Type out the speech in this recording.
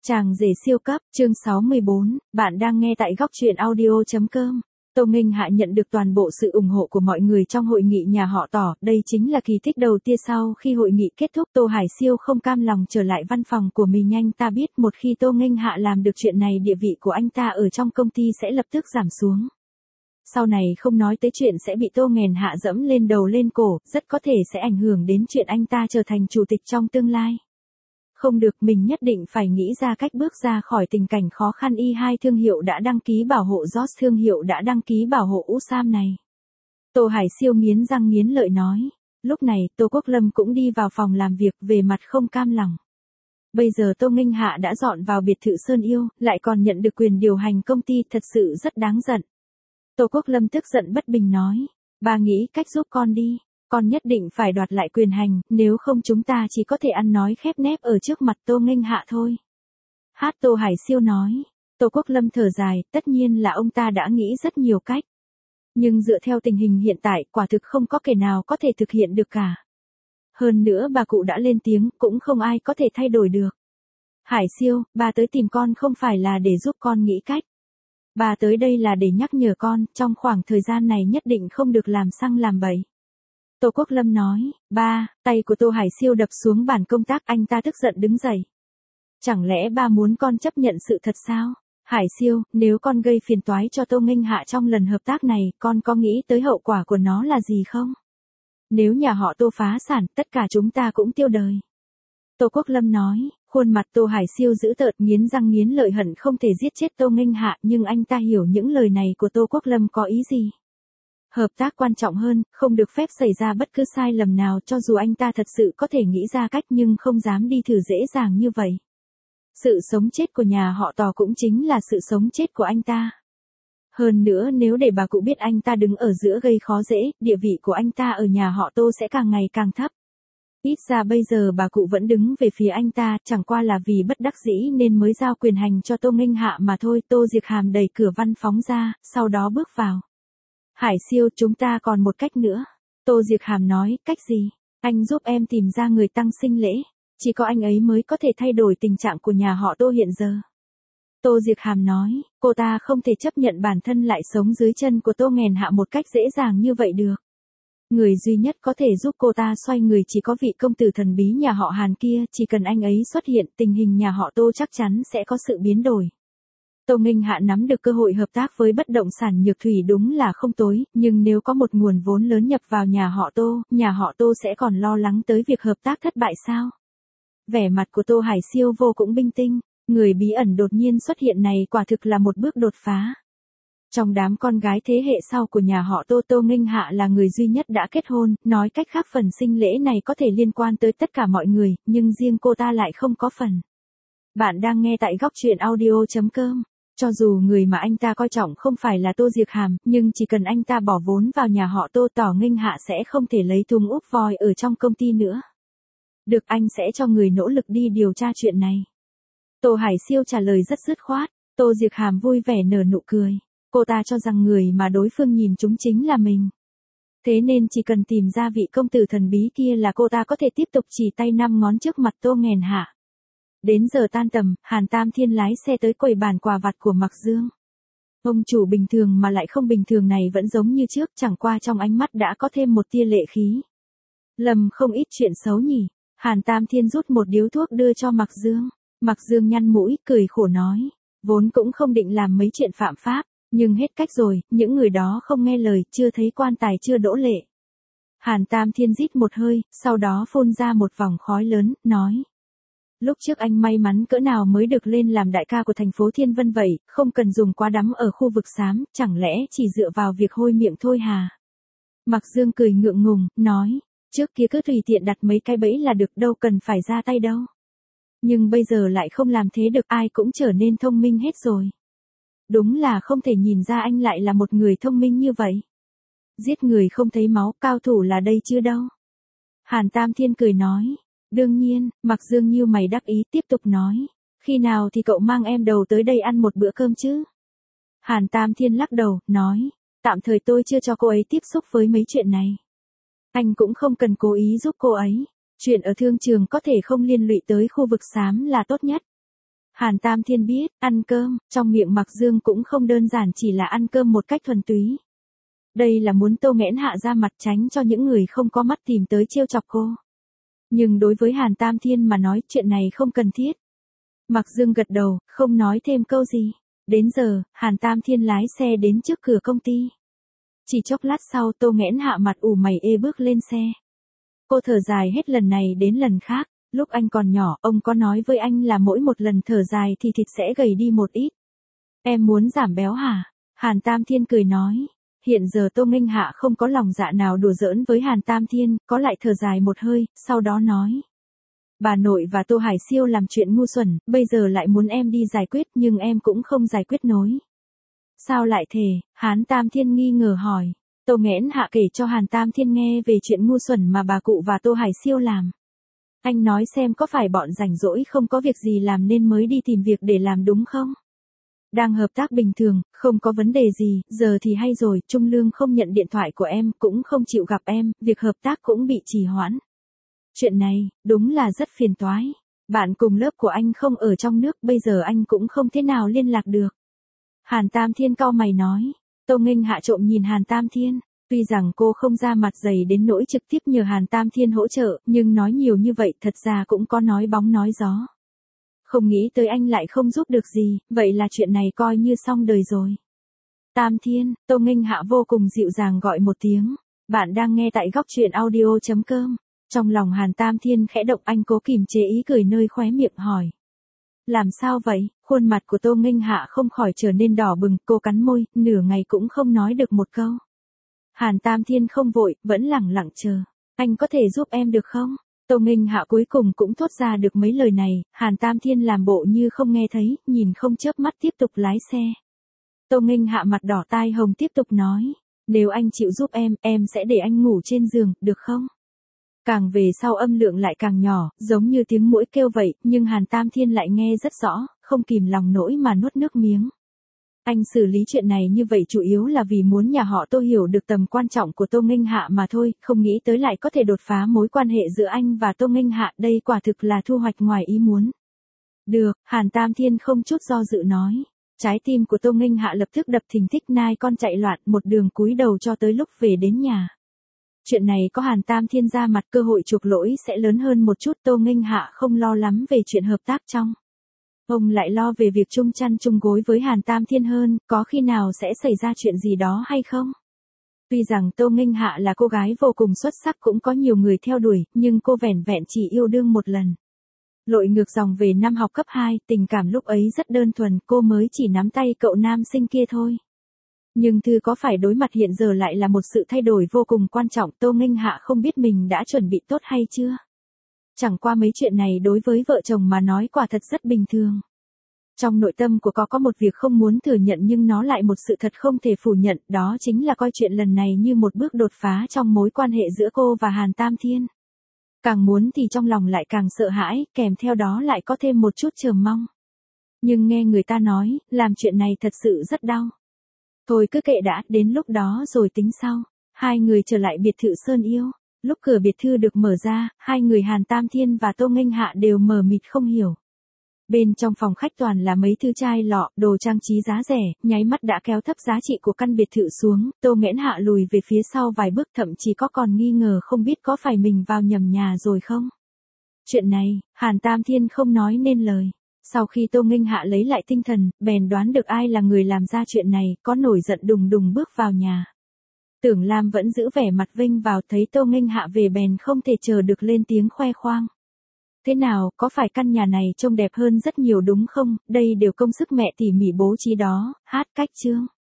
Chàng rể siêu cấp, chương 64, bạn đang nghe tại góc truyện audio.com. Tô Nghênh Hạ nhận được toàn bộ sự ủng hộ của mọi người trong hội nghị nhà họ Tỏ, đây chính là kỳ tích đầu tiên sau khi hội nghị kết thúc. Tô Hải Siêu không cam lòng trở lại văn phòng của mình, anh ta biết một khi Tô Nghênh Hạ làm được chuyện này, địa vị của anh ta ở trong công ty sẽ lập tức giảm xuống. Sau này không nói tới chuyện sẽ bị Tô Nghênh Hạ dẫm lên đầu lên cổ, rất có thể sẽ ảnh hưởng đến chuyện anh ta trở thành chủ tịch trong tương lai. Không được, mình nhất định phải nghĩ ra cách bước ra khỏi tình cảnh khó khăn. Y2 thương hiệu đã đăng ký bảo hộ George thương hiệu đã đăng ký bảo hộ Usam này. Tô Hải Siêu nghiến răng nghiến lợi nói. Lúc này, Tô Quốc Lâm cũng đi vào phòng làm việc, về mặt không cam lòng. Bây giờ Tô Nghênh Hạ đã dọn vào biệt thự Sơn Yêu, lại còn nhận được quyền điều hành công ty, thật sự rất đáng giận. Tô Quốc Lâm tức giận bất bình nói. Bà nghĩ cách giúp con đi. Con nhất định phải đoạt lại quyền hành, nếu không chúng ta chỉ có thể ăn nói khép nép ở trước mặt Tô Nghênh Hạ thôi. Tô Hải Siêu nói. Tô Quốc Lâm thở dài, tất nhiên là ông ta đã nghĩ rất nhiều cách. Nhưng dựa theo tình hình hiện tại, quả thực không có kẻ nào có thể thực hiện được cả. Hơn nữa bà cụ đã lên tiếng, cũng không ai có thể thay đổi được. Hải Siêu, bà tới tìm con không phải là để giúp con nghĩ cách. Bà tới đây là để nhắc nhở con, trong khoảng thời gian này nhất định không được làm xăng làm bậy. Tô Quốc Lâm nói. Ba, tay của Tô Hải Siêu đập xuống bàn công tác, anh ta tức giận đứng dậy. Chẳng lẽ ba muốn con chấp nhận sự thật sao? Hải Siêu, nếu con gây phiền toái cho Tô Nghênh Hạ trong lần hợp tác này, con có nghĩ tới hậu quả của nó là gì không? Nếu nhà họ Tô phá sản, tất cả chúng ta cũng tiêu đời. Tô Quốc Lâm nói. Khuôn mặt Tô Hải Siêu dữ tợn, nghiến răng nghiến lợi, hận không thể giết chết Tô Nghênh Hạ, nhưng anh ta hiểu những lời này của Tô Quốc Lâm có ý gì. Hợp tác quan trọng hơn, không được phép xảy ra bất cứ sai lầm nào, cho dù anh ta thật sự có thể nghĩ ra cách nhưng không dám đi thử dễ dàng như vậy. Sự sống chết của nhà họ Tò cũng chính là sự sống chết của anh ta. Hơn nữa, nếu để bà cụ biết anh ta đứng ở giữa gây khó dễ, địa vị của anh ta ở nhà họ Tô sẽ càng ngày càng thấp. Ít ra bây giờ bà cụ vẫn đứng về phía anh ta, chẳng qua là vì bất đắc dĩ nên mới giao quyền hành cho Tô Nghênh Hạ mà thôi. Tô Diệc Hàm đẩy cửa văn phòng ra, sau đó bước vào. Hải Siêu, chúng ta còn một cách nữa. Tô Diệc Hàm nói. Cách gì? Anh giúp em tìm ra người tăng sinh lễ. Chỉ có anh ấy mới có thể thay đổi tình trạng của nhà họ Tô hiện giờ. Tô Diệc Hàm nói. Cô ta không thể chấp nhận bản thân lại sống dưới chân của Tô Nghênh Hạ một cách dễ dàng như vậy được. Người duy nhất có thể giúp cô ta xoay người chỉ có vị công tử thần bí nhà họ Hàn kia, chỉ cần anh ấy xuất hiện, tình hình nhà họ Tô chắc chắn sẽ có sự biến đổi. Tô Nghênh Hạ nắm được cơ hội hợp tác với bất động sản Nhược Thủy đúng là không tối, nhưng nếu có một nguồn vốn lớn nhập vào nhà họ Tô sẽ còn lo lắng tới việc hợp tác thất bại sao? Vẻ mặt của Tô Hải Siêu vô cùng bình tĩnh, người bí ẩn đột nhiên xuất hiện này quả thực là một bước đột phá. Trong đám con gái thế hệ sau của nhà họ Tô, Tô Nghênh Hạ là người duy nhất đã kết hôn, nói cách khác phần sinh lễ này có thể liên quan tới tất cả mọi người, nhưng riêng cô ta lại không có phần. Bạn đang nghe tại góc truyện audio.com. Cho dù người mà anh ta coi trọng không phải là Tô Diệc Hàm, nhưng chỉ cần anh ta bỏ vốn vào nhà họ Tô, Tô Nghênh Hạ sẽ không thể lấy thùng úp voi ở trong công ty nữa. Được, anh sẽ cho người nỗ lực đi điều tra chuyện này. Tô Hải Siêu trả lời rất dứt khoát. Tô Diệc Hàm vui vẻ nở nụ cười. Cô ta cho rằng người mà đối phương nhìn chúng chính là mình. Thế nên chỉ cần tìm ra vị công tử thần bí kia là cô ta có thể tiếp tục chỉ tay 5 ngón trước mặt Tô Nghênh Hạ. Đến giờ tan tầm, Hàn Tam Thiên lái xe tới quầy bàn quà vặt của Mạc Dương. Ông chủ bình thường mà lại không bình thường này vẫn giống như trước, chẳng qua trong ánh mắt đã có thêm một tia lệ khí. Lầm không ít chuyện xấu nhỉ. Hàn Tam Thiên rút một điếu thuốc đưa cho Mạc Dương. Mạc Dương nhăn mũi, cười khổ nói. Vốn cũng không định làm mấy chuyện phạm pháp, nhưng hết cách rồi, những người đó không nghe lời, chưa thấy quan tài chưa đỗ lệ. Hàn Tam Thiên rít một hơi, sau đó phun ra một vòng khói lớn, nói. Lúc trước anh may mắn cỡ nào mới được lên làm đại ca của thành phố Thiên Vân vậy, không cần dùng quá đắm ở khu vực xám, chẳng lẽ chỉ dựa vào việc hôi miệng thôi hà? Mạc Dương cười ngượng ngùng, nói, trước kia cứ tùy tiện đặt mấy cái bẫy là được, đâu cần phải ra tay đâu. Nhưng bây giờ lại không làm thế được, ai cũng trở nên thông minh hết rồi. Đúng là không thể nhìn ra anh lại là một người thông minh như vậy. Giết người không thấy máu, cao thủ là đây chứ đâu. Hàn Tam Thiên cười nói. Đương nhiên, Mạc Dương nhíu mày đắc ý tiếp tục nói. Khi nào thì cậu mang em đầu tới đây ăn một bữa cơm chứ? Hàn Tam Thiên lắc đầu, nói. Tạm thời tôi chưa cho cô ấy tiếp xúc với mấy chuyện này. Anh cũng không cần cố ý giúp cô ấy. Chuyện ở thương trường có thể không liên lụy tới khu vực xám là tốt nhất. Hàn Tam Thiên biết, ăn cơm, trong miệng Mạc Dương cũng không đơn giản chỉ là ăn cơm một cách thuần túy. Đây là muốn Tô Nghẽn hạ ra mặt tránh cho những người không có mắt tìm tới trêu chọc cô. Nhưng đối với Hàn Tam Thiên mà nói chuyện này không cần thiết. Mạc Dương gật đầu, không nói thêm câu gì. Đến giờ, Hàn Tam Thiên lái xe đến trước cửa công ty. Chỉ chốc lát sau Tô Nghẽn hạ mặt ủ mày ê bước lên xe. Cô thở dài hết lần này đến lần khác. Lúc anh còn nhỏ, ông có nói với anh là mỗi một lần thở dài thì thịt sẽ gầy đi một ít. Em muốn giảm béo hả? Hàn Tam Thiên cười nói. Hiện giờ Tô Nghênh Hạ không có lòng dạ nào đùa giỡn với Hàn Tam Thiên, có lại thở dài một hơi, sau đó nói. Bà nội và Tô Hải Siêu làm chuyện ngu xuẩn, bây giờ lại muốn em đi giải quyết nhưng em cũng không giải quyết nổi. Sao lại thế? Hàn Tam Thiên nghi ngờ hỏi. Tô Nghẽn Hạ kể cho Hàn Tam Thiên nghe về chuyện ngu xuẩn mà bà cụ và Tô Hải Siêu làm. Anh nói xem có phải bọn rảnh rỗi không có việc gì làm nên mới đi tìm việc để làm đúng không? Đang hợp tác bình thường, không có vấn đề gì, giờ thì hay rồi, Trung Lương không nhận điện thoại của em, cũng không chịu gặp em, việc hợp tác cũng bị trì hoãn. Chuyện này, đúng là rất phiền toái. Bạn cùng lớp của anh không ở trong nước, bây giờ anh cũng không thế nào liên lạc được. Hàn Tam Thiên cau mày nói. Tô Nghênh Hạ trộm nhìn Hàn Tam Thiên. Tuy rằng cô không ra mặt dày đến nỗi trực tiếp nhờ Hàn Tam Thiên hỗ trợ, nhưng nói nhiều như vậy thật ra cũng có nói bóng nói gió. Không nghĩ tới anh lại không giúp được gì, vậy là chuyện này coi như xong đời rồi. Tam Thiên, Tô Nghênh Hạ vô cùng dịu dàng gọi một tiếng. Bạn đang nghe tại góc truyện audio.com. Trong lòng Hàn Tam Thiên khẽ động, anh cố kìm chế ý cười nơi khóe miệng hỏi. Làm sao vậy? Khuôn mặt của Tô Nghênh Hạ không khỏi trở nên đỏ bừng, cô cắn môi, nửa ngày cũng không nói được một câu. Hàn Tam Thiên không vội, vẫn lẳng lặng chờ. Anh có thể giúp em được không? Tô Nghênh Hạ cuối cùng cũng thốt ra được mấy lời này, Hàn Tam Thiên làm bộ như không nghe thấy, nhìn không chớp mắt tiếp tục lái xe. Tô Nghênh Hạ mặt đỏ tai hồng tiếp tục nói, nếu anh chịu giúp em sẽ để anh ngủ trên giường, được không? Càng về sau âm lượng lại càng nhỏ, giống như tiếng muỗi kêu vậy, nhưng Hàn Tam Thiên lại nghe rất rõ, không kìm lòng nổi mà nuốt nước miếng. Anh xử lý chuyện này như vậy chủ yếu là vì muốn nhà họ Tô hiểu được tầm quan trọng của Tô Nghênh Hạ mà thôi, không nghĩ tới lại có thể đột phá mối quan hệ giữa anh và Tô Nghênh Hạ, đây quả thực là thu hoạch ngoài ý muốn. Được, Hàn Tam Thiên không chút do dự nói. Trái tim của Tô Nghênh Hạ lập tức đập thình thịch, nai con chạy loạn một đường cúi đầu cho tới lúc về đến nhà. Chuyện này có Hàn Tam Thiên ra mặt, cơ hội chuộc lỗi sẽ lớn hơn một chút. Tô Nghênh Hạ không lo lắm về chuyện hợp tác trong. Ông lại lo về việc chung chăn chung gối với Hàn Tam Thiên hơn, có khi nào sẽ xảy ra chuyện gì đó hay không? Tuy rằng Tô Nghênh Hạ là cô gái vô cùng xuất sắc, cũng có nhiều người theo đuổi, nhưng cô vẻn vẹn chỉ yêu đương một lần. Lội ngược dòng về năm học cấp 2, tình cảm lúc ấy rất đơn thuần, cô mới chỉ nắm tay cậu nam sinh kia thôi. Nhưng Thư có phải đối mặt hiện giờ lại là một sự thay đổi vô cùng quan trọng, Tô Nghênh Hạ không biết mình đã chuẩn bị tốt hay chưa. Chẳng qua mấy chuyện này đối với vợ chồng mà nói quả thật rất bình thường. Trong nội tâm của có một việc không muốn thừa nhận nhưng nó lại một sự thật không thể phủ nhận, đó chính là coi chuyện lần này như một bước đột phá trong mối quan hệ giữa cô và Hàn Tam Thiên. Càng muốn thì trong lòng lại càng sợ hãi, kèm theo đó lại có thêm một chút chờ mong. Nhưng nghe người ta nói, làm chuyện này thật sự rất đau. Thôi cứ kệ đã, đến lúc đó rồi tính sau. Hai người trở lại biệt thự Sơn Yêu. Lúc cửa biệt thự được mở ra, hai người Hàn Tam Thiên và Tô Nghênh Hạ đều mờ mịt không hiểu. Bên trong phòng khách toàn là mấy thứ chai lọ, đồ trang trí giá rẻ, nháy mắt đã kéo thấp giá trị của căn biệt thự xuống. Tô Nghẽn Hạ lùi về phía sau vài bước, thậm chí có còn nghi ngờ không biết có phải mình vào nhầm nhà rồi không. Chuyện này, Hàn Tam Thiên không nói nên lời. Sau khi Tô Nghênh Hạ lấy lại tinh thần, bèn đoán được ai là người làm ra chuyện này, có nổi giận đùng đùng bước vào nhà. Tưởng Lam vẫn giữ vẻ mặt vênh vào, thấy Tô Nghênh Hạ về bèn không thể chờ được lên tiếng khoe khoang. Thế nào, có phải căn nhà này trông đẹp hơn rất nhiều đúng không, đây đều công sức mẹ tỉ mỉ bố trí đó, hát cách chương.